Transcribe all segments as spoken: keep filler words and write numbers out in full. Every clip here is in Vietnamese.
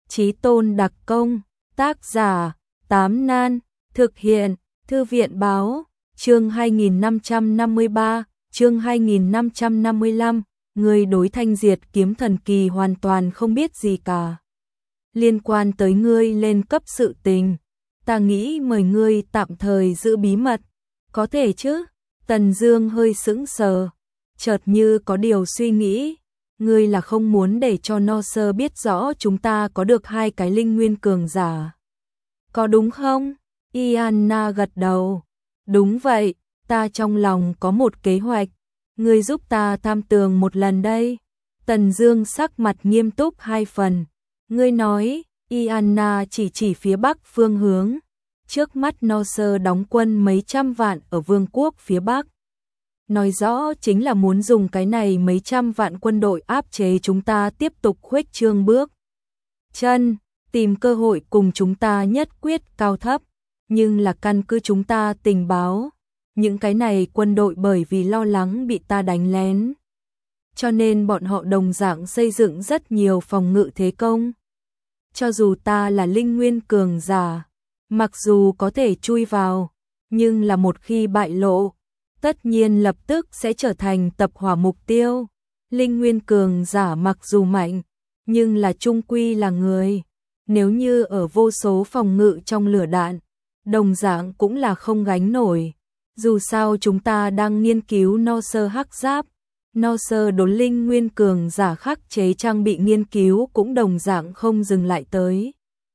Chí tôn đặc công, tác giả, Tám Nan, thực hiện, Thư viện báo, chương hai nghìn năm trăm năm mươi ba, chương hai nghìn năm trăm năm mươi lăm, người đối Thanh Diệt kiếm thần kỳ hoàn toàn không biết gì cả. Liên quan tới ngươi lên cấp sự tình, ta nghĩ mời ngươi tạm thời giữ bí mật, có thể chứ? Tần Dương hơi sững sờ, chợt như có điều suy nghĩ. Ngươi là không muốn để cho No Sơ biết rõ chúng ta có được hai cái linh nguyên cường giả, có đúng không? Iana gật đầu. Đúng vậy, ta trong lòng có một kế hoạch, ngươi giúp ta tham tường một lần đây. Tần Dương sắc mặt nghiêm túc hai phần. Ngươi nói, Iana chỉ chỉ phía bắc phương hướng. Trước mắt No Sơ đóng quân mấy trăm vạn ở vương quốc phía bắc. Nói rõ chính là muốn dùng cái này mấy trăm vạn quân đội áp chế chúng ta tiếp tục khuếch trương bước chân, tìm cơ hội cùng chúng ta nhất quyết cao thấp, nhưng là căn cứ chúng ta tình báo, những cái này quân đội bởi vì lo lắng bị ta đánh lén, cho nên bọn họ đồng dạng xây dựng rất nhiều phòng ngự thế công. Cho dù ta là linh nguyên cường giả, mặc dù có thể chui vào, nhưng là một khi bại lộ, tất nhiên lập tức sẽ trở thành tập hỏa mục tiêu. Linh nguyên cường giả mặc dù mạnh, nhưng là chung quy là người. Nếu như ở vô số phòng ngự trong lửa đạn, đồng dạng cũng là không gánh nổi. Dù sao chúng ta đang nghiên cứu No Sơ hắc giáp, No Sơ đốn linh nguyên cường giả khắc chế trang bị nghiên cứu cũng đồng dạng không dừng lại tới.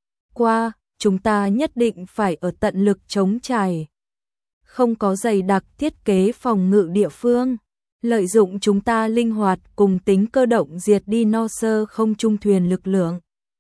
Qua, chúng ta nhất định phải ở tận lực chống trải. Không có dày đặc thiết kế phòng ngự địa phương, lợi dụng chúng ta linh hoạt cùng tính cơ động diệt đi No Sơ không trung thuyền lực lượng.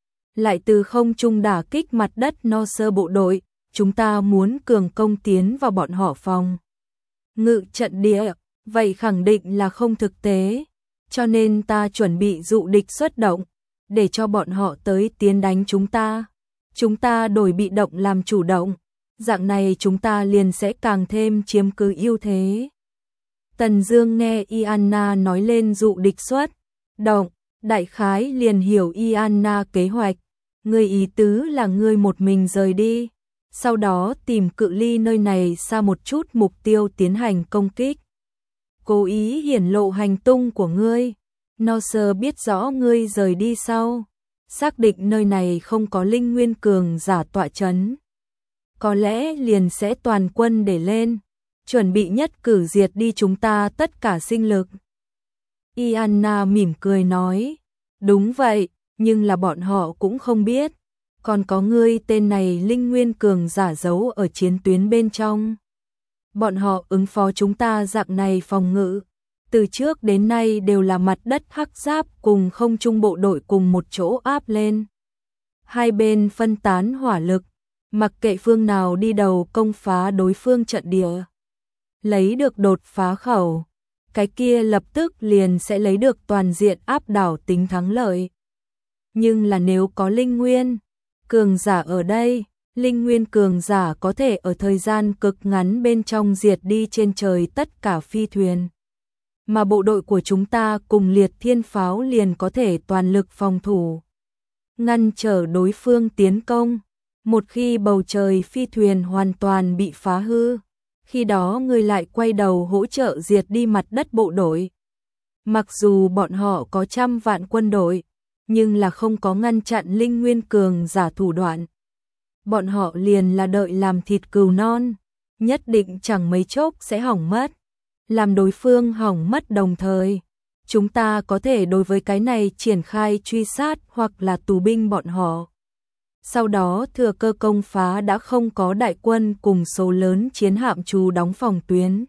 Lại từ không trung đả kích mặt đất No Sơ bộ đội, chúng ta muốn cường công tiến vào bọn họ phòng ngự trận địa, vậy khẳng định là không thực tế. Cho nên ta chuẩn bị dụ địch xuất động, để cho bọn họ tới tiến đánh chúng ta. Chúng ta đổi bị động làm chủ động. Dạng này chúng ta liền sẽ càng thêm chiếm cứ ưu thế. Tần Dương nghe Iana nói lên dụ địch xuất động, đại khái liền hiểu Iana kế hoạch. Ngươi ý tứ là ngươi một mình rời đi, sau đó tìm cự ly nơi này xa một chút mục tiêu tiến hành công kích. Cố ý hiển lộ hành tung của ngươi. No Sơ biết rõ ngươi rời đi sau, xác định nơi này không có linh nguyên cường giả tọa chấn, có lẽ liền sẽ toàn quân để lên, chuẩn bị nhất cử diệt đi chúng ta tất cả sinh lực. Iana mỉm cười nói, đúng vậy, nhưng là bọn họ cũng không biết, còn có ngươi tên này linh nguyên cường giả giấu ở chiến tuyến bên trong. Bọn họ ứng phó chúng ta dạng này phòng ngự, từ trước đến nay đều là mặt đất hắc giáp cùng không trung bộ đội cùng một chỗ áp lên. Hai bên phân tán hỏa lực, mặc kệ phương nào đi đầu công phá đối phương trận địa, lấy được đột phá khẩu, cái kia lập tức liền sẽ lấy được toàn diện áp đảo tính thắng lợi. Nhưng là nếu có linh nguyên cường giả ở đây, linh nguyên cường giả có thể ở thời gian cực ngắn bên trong diệt đi trên trời tất cả phi thuyền. Mà bộ đội của chúng ta cùng liệt thiên pháo liền có thể toàn lực phòng thủ, ngăn trở đối phương tiến công. Một khi bầu trời phi thuyền hoàn toàn bị phá hư, khi đó ngươi lại quay đầu hỗ trợ diệt đi mặt đất bộ đội. Mặc dù bọn họ có trăm vạn quân đội, nhưng là không có ngăn chặn linh nguyên cường giả thủ đoạn. Bọn họ liền là đợi làm thịt cừu non, nhất định chẳng mấy chốc sẽ hỏng mất. Làm đối phương hỏng mất đồng thời, chúng ta có thể đối với cái này triển khai truy sát hoặc là tù binh bọn họ. Sau đó thừa cơ công phá đã không có đại quân cùng số lớn chiến hạm trú đóng phòng tuyến.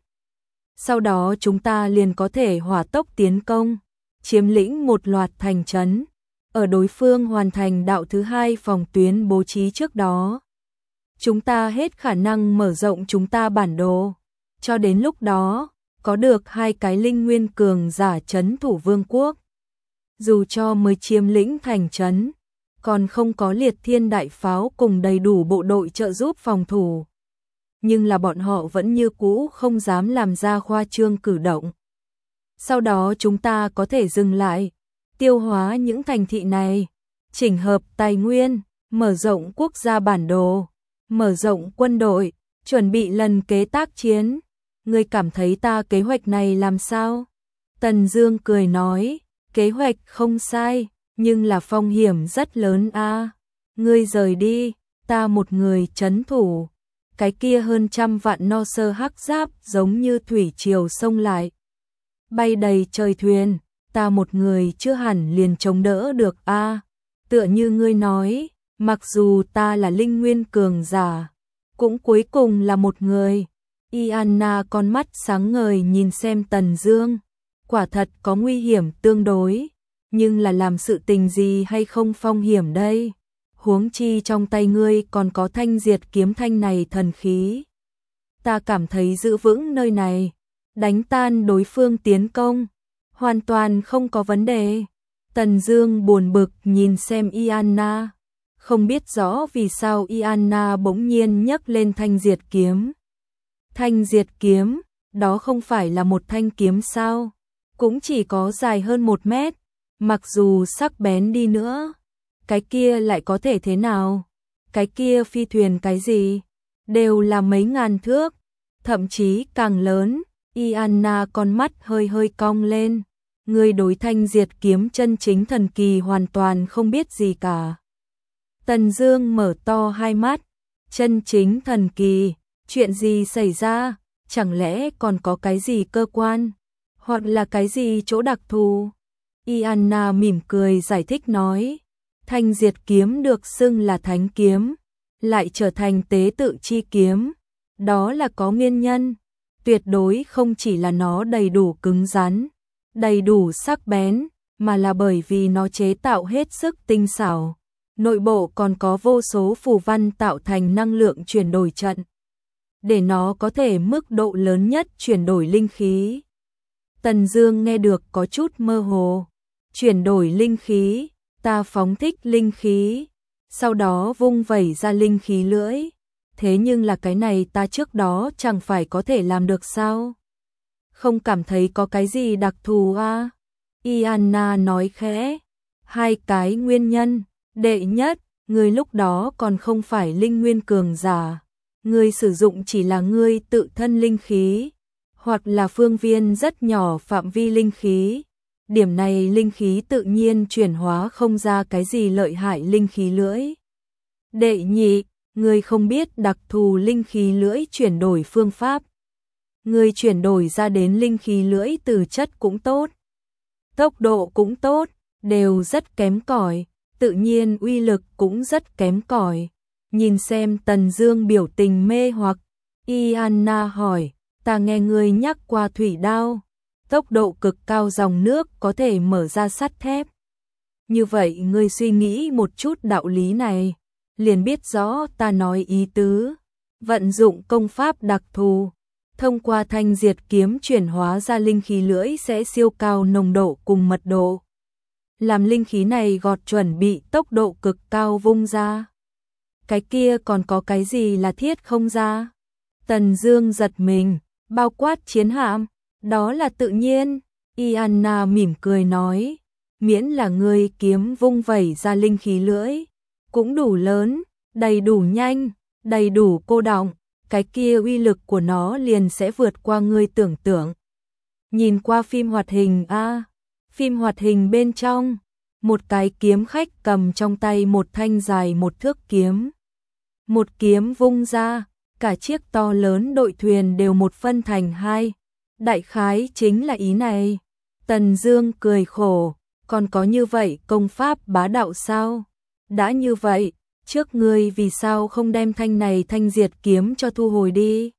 Sau đó chúng ta liền có thể hỏa tốc tiến công, chiếm lĩnh một loạt thành trấn, ở đối phương hoàn thành đạo thứ hai phòng tuyến bố trí trước đó. Chúng ta hết khả năng mở rộng chúng ta bản đồ, cho đến lúc đó, có được hai cái linh nguyên cường giả trấn thủ vương quốc. Dù cho mới chiếm lĩnh thành trấn, còn không có liệt thiên đại pháo cùng đầy đủ bộ đội trợ giúp phòng thủ. Nhưng là bọn họ vẫn như cũ không dám làm ra khoa trương cử động. Sau đó chúng ta có thể dừng lại, tiêu hóa những thành thị này, chỉnh hợp tài nguyên, mở rộng quốc gia bản đồ, mở rộng quân đội, chuẩn bị lần kế tác chiến. Ngươi cảm thấy ta kế hoạch này làm sao? Tần Dương cười nói, kế hoạch không sai, nhưng là phong hiểm rất lớn a. Ngươi rời đi, ta một người trấn thủ. Cái kia hơn trăm vạn no sơ hắc giáp giống như thủy triều xông lại. Bay đầy trời thuyền, ta một người chưa hẳn liền chống đỡ được a. Tựa như ngươi nói, mặc dù ta là linh nguyên cường giả, cũng cuối cùng là một người. Iana con mắt sáng ngời nhìn xem Tần Dương, quả thật có nguy hiểm tương đối, nhưng là làm sự tình gì hay không phong hiểm đây? Huống chi trong tay ngươi còn có thanh diệt kiếm thanh này thần khí. Ta cảm thấy giữ vững nơi này, đánh tan đối phương tiến công, hoàn toàn không có vấn đề. Tần Dương buồn bực nhìn xem Iana, không biết rõ vì sao Iana bỗng nhiên nhấc lên thanh diệt kiếm. Thanh diệt kiếm, đó không phải là một thanh kiếm sao? Cũng chỉ có dài hơn một mét, mặc dù sắc bén đi nữa, cái kia lại có thể thế nào? Cái kia phi thuyền cái gì? Đều là mấy ngàn thước, thậm chí càng lớn. Iana con mắt hơi hơi cong lên, người đối thanh diệt kiếm chân chính thần kỳ hoàn toàn không biết gì cả. Tần Dương mở to hai mắt, chân chính thần kỳ, chuyện gì xảy ra? Chẳng lẽ còn có cái gì cơ quan, hoặc là cái gì chỗ đặc thù? Iana mỉm cười giải thích nói, thanh diệt kiếm được xưng là thánh kiếm, lại trở thành tế tự chi kiếm, đó là có nguyên nhân, tuyệt đối không chỉ là nó đầy đủ cứng rắn, đầy đủ sắc bén, mà là bởi vì nó chế tạo hết sức tinh xảo, nội bộ còn có vô số phù văn tạo thành năng lượng chuyển đổi trận, để nó có thể mức độ lớn nhất chuyển đổi linh khí. Tần Dương nghe được có chút mơ hồ, chuyển đổi linh khí, ta phóng thích linh khí, sau đó vung vẩy ra linh khí lưỡi, thế nhưng là cái này ta trước đó chẳng phải có thể làm được sao? Không cảm thấy có cái gì đặc thù à? Iana nói khẽ, hai cái nguyên nhân, đệ nhất, người lúc đó còn không phải linh nguyên cường giả, người sử dụng chỉ là người tự thân linh khí, hoặc là phương viên rất nhỏ phạm vi linh khí. Điểm này linh khí tự nhiên chuyển hóa không ra cái gì lợi hại linh khí lưỡi. Đệ nhị, người không biết đặc thù linh khí lưỡi chuyển đổi phương pháp. Người chuyển đổi ra đến linh khí lưỡi từ chất cũng tốt, tốc độ cũng tốt, đều rất kém cỏi, tự nhiên uy lực cũng rất kém cỏi. Nhìn xem Tần Dương biểu tình mê hoặc, Iana hỏi, ta nghe ngươi nhắc qua thủy đao, tốc độ cực cao dòng nước có thể mở ra sắt thép. Như vậy ngươi suy nghĩ một chút đạo lý này, liền biết rõ ta nói ý tứ. Vận dụng công pháp đặc thù, thông qua thanh diệt kiếm chuyển hóa ra linh khí lưỡi sẽ siêu cao nồng độ cùng mật độ. Làm linh khí này gọt chuẩn bị tốc độ cực cao vung ra. Cái kia còn có cái gì là thiết không ra? Tần Dương giật mình, bao quát chiến hạm, đó là tự nhiên. Iana mỉm cười nói, miễn là ngươi kiếm vung vẩy ra linh khí lưỡi, cũng đủ lớn, đầy đủ nhanh, đầy đủ cô đọng, cái kia uy lực của nó liền sẽ vượt qua ngươi tưởng tượng. Nhìn qua phim hoạt hình a, à, phim hoạt hình bên trong, một cái kiếm khách cầm trong tay một thanh dài một thước kiếm. Một kiếm vung ra, cả chiếc to lớn đội thuyền đều một phân thành hai. Đại khái chính là ý này. Tần Dương cười khổ, còn có như vậy công pháp bá đạo sao? Đã như vậy, trước ngươi vì sao không đem thanh này thanh diệt kiếm cho thu hồi đi?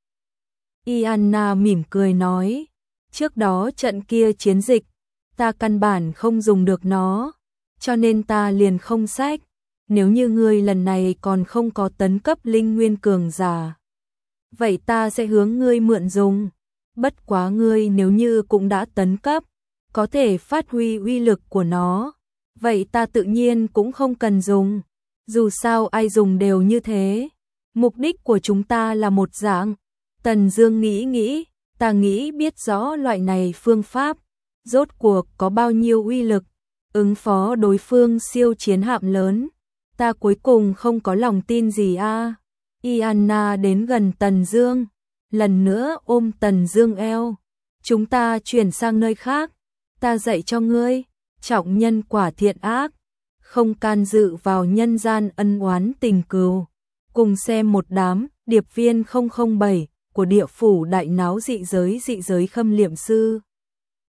Iana mỉm cười nói, trước đó trận kia chiến dịch, ta căn bản không dùng được nó, cho nên ta liền không xách. Nếu như ngươi lần này còn không có tấn cấp linh nguyên cường giả, vậy ta sẽ hướng ngươi mượn dùng. Bất quá ngươi nếu như cũng đã tấn cấp, có thể phát huy uy lực của nó, vậy ta tự nhiên cũng không cần dùng. Dù sao ai dùng đều như thế. Mục đích của chúng ta là một dạng. Tần Dương nghĩ nghĩ, ta nghĩ biết rõ loại này phương pháp, rốt cuộc có bao nhiêu uy lực. ứng phó đối phương siêu chiến hạm lớn. Ta cuối cùng không có lòng tin gì a. À. Iana đến gần Tần Dương, lần nữa ôm Tần Dương eo. Chúng ta chuyển sang nơi khác, ta dạy cho ngươi, trọng nhân quả thiện ác, không can dự vào nhân gian ân oán tình cừu. Cùng xem một đám điệp viên không không bảy của địa phủ đại náo dị giới dị giới khâm liệm sư.